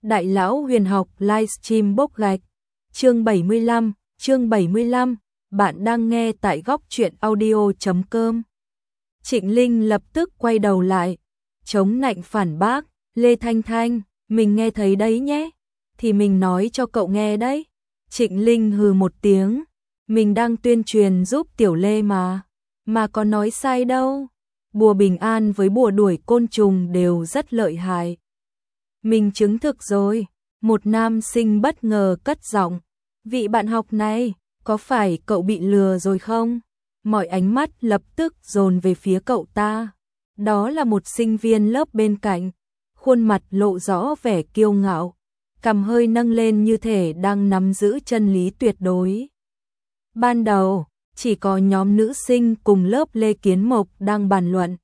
Đại lão huyền học livestream bốc gạch. Chương 75, bạn đang nghe tại góc truyện audio.com. Trịnh Linh lập tức quay đầu lại, chống nạnh phản bác, Lê Thanh Thanh, mình nghe thấy đấy nhé, thì mình nói cho cậu nghe đấy. Trịnh Linh hừ một tiếng, mình đang tuyên truyền giúp Tiểu Lê mà có nói sai đâu. Bùa bình an với bùa đuổi côn trùng đều rất lợi hại. Mình chứng thực rồi, một nam sinh bất ngờ cất giọng, vị bạn học này, có phải cậu bị lừa rồi không? Mọi ánh mắt lập tức dồn về phía cậu ta. Đó là một sinh viên lớp bên cạnh, khuôn mặt lộ rõ vẻ kiêu ngạo, cằm hơi nâng lên như thể đang nắm giữ chân lý tuyệt đối. Ban đầu, chỉ có nhóm nữ sinh cùng lớp Lê Kiến Mộc đang bàn luận.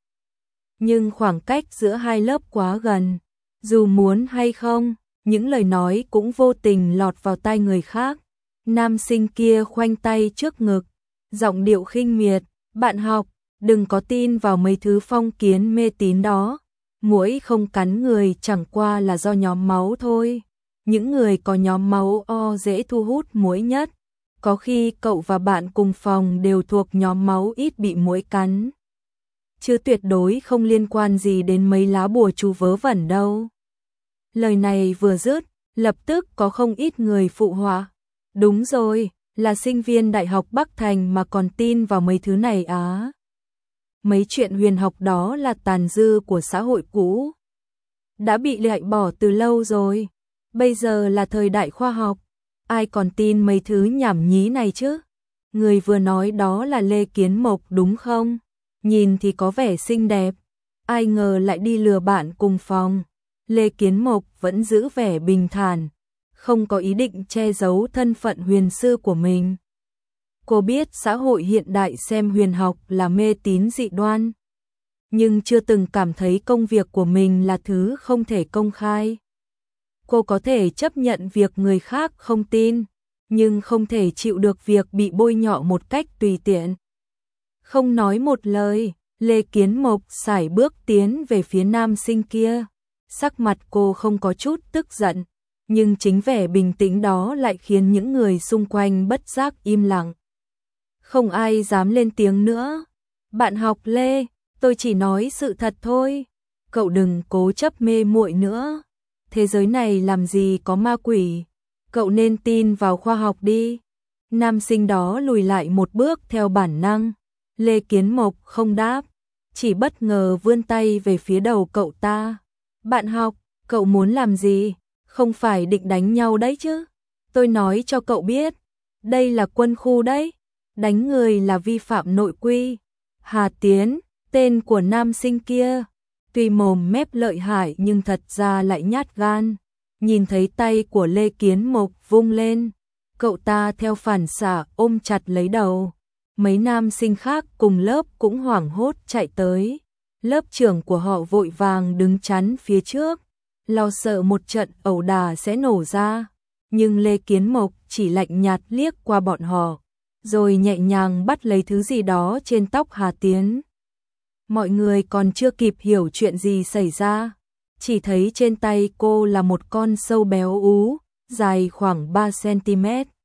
Nhưng khoảng cách giữa hai lớp quá gần, dù muốn hay không, những lời nói cũng vô tình lọt vào tai người khác. Nam sinh kia khoanh tay trước ngực, giọng điệu khinh miệt, bạn học, đừng có tin vào mấy thứ phong kiến mê tín đó. Muỗi không cắn người chẳng qua là do nhóm máu thôi. Những người có nhóm máu O dễ thu hút muỗi nhất. Có khi cậu và bạn cùng phòng đều thuộc nhóm máu ít bị muỗi cắn. Chứ tuyệt đối không liên quan gì đến mấy lá bùa chú vớ vẩn đâu. Lời này vừa dứt, lập tức có không ít người phụ họa. Đúng rồi, là sinh viên Đại học Bắc Thành mà còn tin vào mấy thứ này á. Mấy chuyện huyền học đó là tàn dư của xã hội cũ. Đã bị loại bỏ từ lâu rồi. Bây giờ là thời đại khoa học. Ai còn tin mấy thứ nhảm nhí này chứ? Người vừa nói đó là Lê Kiến Mộc đúng không? Nhìn thì có vẻ xinh đẹp. Ai ngờ lại đi lừa bạn cùng phòng. Lê Kiến Mộc vẫn giữ vẻ bình thản, không có ý định che giấu thân phận huyền sư của mình. Cô biết xã hội hiện đại xem huyền học là mê tín dị đoan, nhưng chưa từng cảm thấy công việc của mình là thứ không thể công khai. Cô có thể chấp nhận việc người khác không tin, nhưng không thể chịu được việc bị bôi nhọ một cách tùy tiện. Không nói một lời, Lê Kiến Mộc sải bước tiến về phía nam sinh kia. Sắc mặt cô không có chút tức giận, nhưng chính vẻ bình tĩnh đó lại khiến những người xung quanh bất giác im lặng. Không ai dám lên tiếng nữa. Bạn học Lê, tôi chỉ nói sự thật thôi. Cậu đừng cố chấp mê muội nữa. Thế giới này làm gì có ma quỷ. Cậu nên tin vào khoa học đi. Nam sinh đó lùi lại một bước theo bản năng. Lê Kiến Mộc không đáp, chỉ bất ngờ vươn tay về phía đầu cậu ta. Bạn học, cậu muốn làm gì? Không phải định đánh nhau đấy chứ? Tôi nói cho cậu biết, đây là quân khu đấy. Đánh người là vi phạm nội quy. Hà Tiến, tên của nam sinh kia, tuy mồm mép lợi hại nhưng thật ra lại nhát gan. Nhìn thấy tay của Lê Kiến Mộc vung lên, cậu ta theo phản xạ ôm chặt lấy đầu. Mấy nam sinh khác cùng lớp cũng hoảng hốt chạy tới. Lớp trưởng của họ vội vàng đứng chắn phía trước, lo sợ một trận ẩu đả sẽ nổ ra. Nhưng Lê Kiến Mộc chỉ lạnh nhạt liếc qua bọn họ, rồi nhẹ nhàng bắt lấy thứ gì đó trên tóc Hà Tiến. Mọi người còn chưa kịp hiểu chuyện gì xảy ra, chỉ thấy trên tay cô là một con sâu béo ú, dài khoảng 3 cm.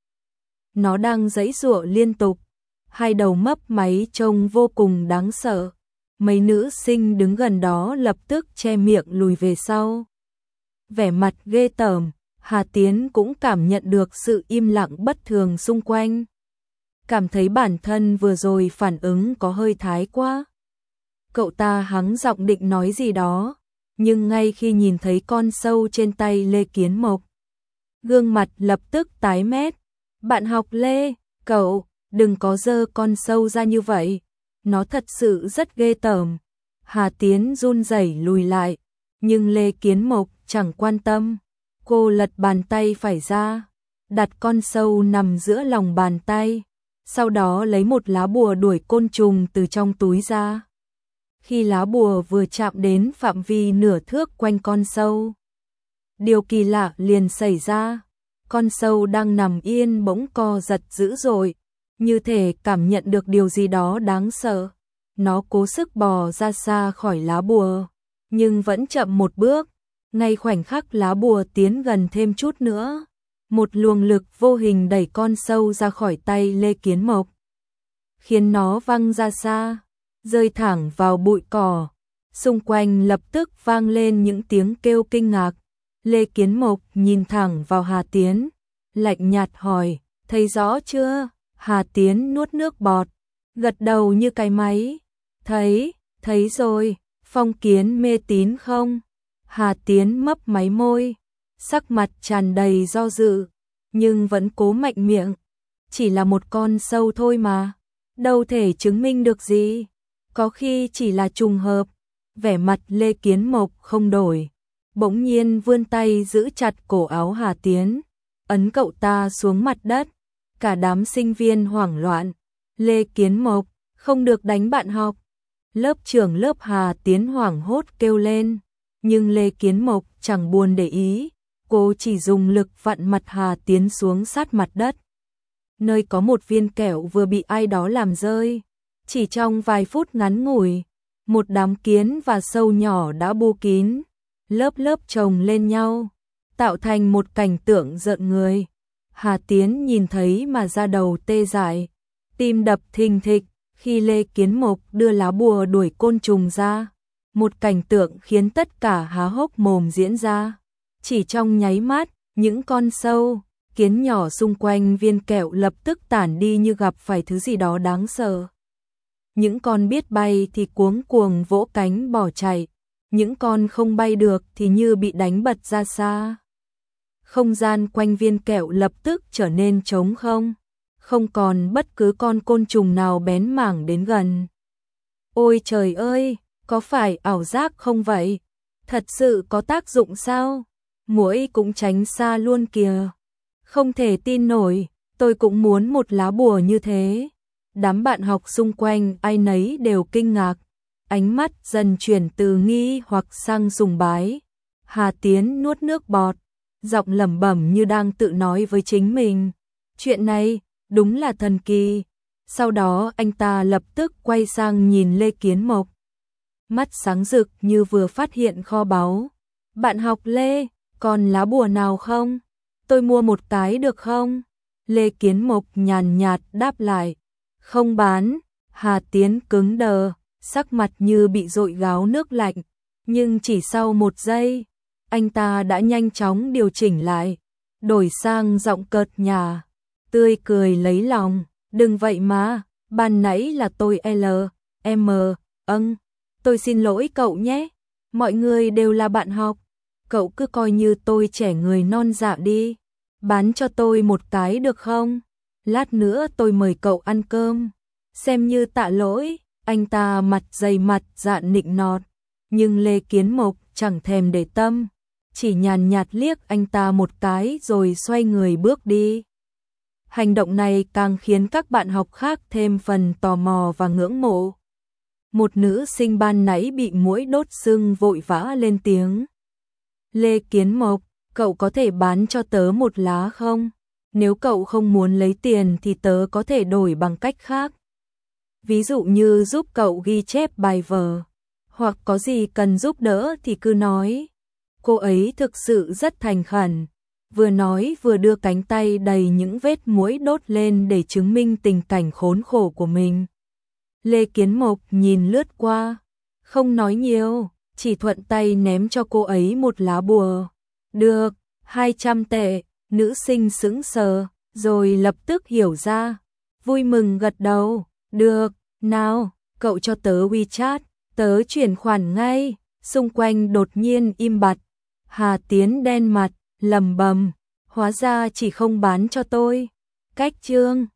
Nó đang giãy giụa liên tục, hai đầu mấp máy trông vô cùng đáng sợ. Mấy nữ sinh đứng gần đó lập tức che miệng lùi về sau. Vẻ mặt ghê tởm, Hà Tiến cũng cảm nhận được sự im lặng bất thường xung quanh. Cảm thấy bản thân vừa rồi phản ứng có hơi thái quá. Cậu ta hắng giọng định nói gì đó, nhưng ngay khi nhìn thấy con sâu trên tay Lê Kiến Mộc, gương mặt lập tức tái mét. Bạn học Lê, cậu, đừng có giơ con sâu ra như vậy. Nó thật sự rất ghê tởm. Hà Tiến run rẩy lùi lại, nhưng Lê Kiến Mộc chẳng quan tâm. Cô lật bàn tay phải ra, đặt con sâu nằm giữa lòng bàn tay, sau đó lấy một lá bùa đuổi côn trùng từ trong túi ra. Khi lá bùa vừa chạm đến phạm vi nửa thước quanh con sâu, điều kỳ lạ liền xảy ra. Con sâu đang nằm yên bỗng co giật dữ dội, như thể cảm nhận được điều gì đó đáng sợ. Nó cố sức bò ra xa khỏi lá bùa, nhưng vẫn chậm một bước. ngay khoảnh khắc lá bùa tiến gần thêm chút nữa, một luồng lực vô hình đẩy con sâu ra khỏi tay Lê Kiến Mộc, khiến nó văng ra xa, rơi thẳng vào bụi cỏ. Xung quanh lập tức vang lên những tiếng kêu kinh ngạc. Lê Kiến Mộc nhìn thẳng vào Hà Tiến, lạnh nhạt hỏi, thấy rõ chưa? Hà Tiến nuốt nước bọt, gật đầu như cái máy. Thấy rồi, phong kiến mê tín không? Hà Tiến mấp máy môi, sắc mặt tràn đầy do dự, nhưng vẫn cố mạnh miệng. Chỉ là một con sâu thôi mà, đâu thể chứng minh được gì, có khi chỉ là trùng hợp. Vẻ mặt Lê Kiến Mộc không đổi, bỗng nhiên vươn tay giữ chặt cổ áo Hà Tiến, ấn cậu ta xuống mặt đất. Cả đám sinh viên hoảng loạn. Lê Kiến Mộc, không được đánh bạn học. Lớp trưởng lớp Hà Tiến hoảng hốt kêu lên, nhưng Lê Kiến Mộc chẳng buồn để ý, cô chỉ dùng lực vặn mặt Hà Tiến xuống sát mặt đất, nơi có một viên kẹo vừa bị ai đó làm rơi. Chỉ trong vài phút ngắn ngủi, một đám kiến và sâu nhỏ đã bu kín, lớp lớp chồng lên nhau, tạo thành một cảnh tượng rợn người. Hà Tiến nhìn thấy mà da đầu tê dại, tim đập thình thịch. Khi Lê Kiến Mộc đưa lá bùa đuổi côn trùng ra, một cảnh tượng khiến tất cả há hốc mồm diễn ra. Chỉ trong nháy mắt, những con sâu, kiến nhỏ xung quanh viên kẹo lập tức tản đi như gặp phải thứ gì đó đáng sợ. Những con biết bay thì cuống cuồng vỗ cánh bỏ chạy, những con không bay được thì như bị đánh bật ra xa. Không gian quanh viên kẹo lập tức trở nên trống không còn bất cứ con côn trùng nào bén mảng đến gần. Ôi trời ơi, có phải ảo giác không vậy? Thật sự có tác dụng sao? Muỗi cũng tránh xa luôn kìa. Không thể tin nổi, tôi cũng muốn một lá bùa như thế. Đám bạn học xung quanh ai nấy đều kinh ngạc, ánh mắt dần chuyển từ nghi hoặc sang sùng bái. Hà Tiến nuốt nước bọt, giọng lẩm bẩm như đang tự nói với chính mình. Chuyện này đúng là thần kỳ. Sau đó anh ta lập tức quay sang nhìn Lê Kiến Mộc, mắt sáng rực như vừa phát hiện kho báu. Bạn học Lê, còn lá bùa nào không? Tôi mua một cái được không? Lê Kiến Mộc nhàn nhạt đáp lại, không bán. Hà Tiến cứng đờ, sắc mặt như bị dội gáo nước lạnh, nhưng chỉ sau một giây, anh ta đã nhanh chóng điều chỉnh lại, đổi sang giọng cợt nhả, tươi cười lấy lòng. Đừng vậy mà, ban nãy là tôi L.M. Tôi xin lỗi cậu nhé, mọi người đều là bạn học, cậu cứ coi như tôi trẻ người non dạ đi, bán cho tôi một cái được không? Lát nữa tôi mời cậu ăn cơm, xem như tạ lỗi. Anh ta mặt dày mặt dạn nịnh nọt, nhưng Lê Kiến Mộc chẳng thèm để tâm, chỉ nhàn nhạt liếc anh ta một cái rồi xoay người bước đi. Hành động này càng khiến các bạn học khác thêm phần tò mò và ngưỡng mộ. Một nữ sinh ban nãy bị muỗi đốt sưng vội vã lên tiếng. Lê Kiến Mộc, cậu có thể bán cho tớ một lá không? Nếu cậu không muốn lấy tiền thì tớ có thể đổi bằng cách khác. Ví dụ như giúp cậu ghi chép bài vở, hoặc có gì cần giúp đỡ thì cứ nói. Cô ấy thực sự rất thành khẩn, vừa nói vừa đưa cánh tay đầy những vết muỗi đốt lên để chứng minh tình cảnh khốn khổ của mình. Lê Kiến Mộc nhìn lướt qua, không nói nhiều, chỉ thuận tay ném cho cô ấy một lá bùa. Được, 200 tệ, nữ sinh sững sờ, rồi lập tức hiểu ra, vui mừng gật đầu. Được, nào, cậu cho tớ WeChat, tớ chuyển khoản ngay. Xung quanh đột nhiên im bặt. Hà Tiến đen mặt, lầm bầm, hóa ra chỉ không bán cho tôi. Cách chương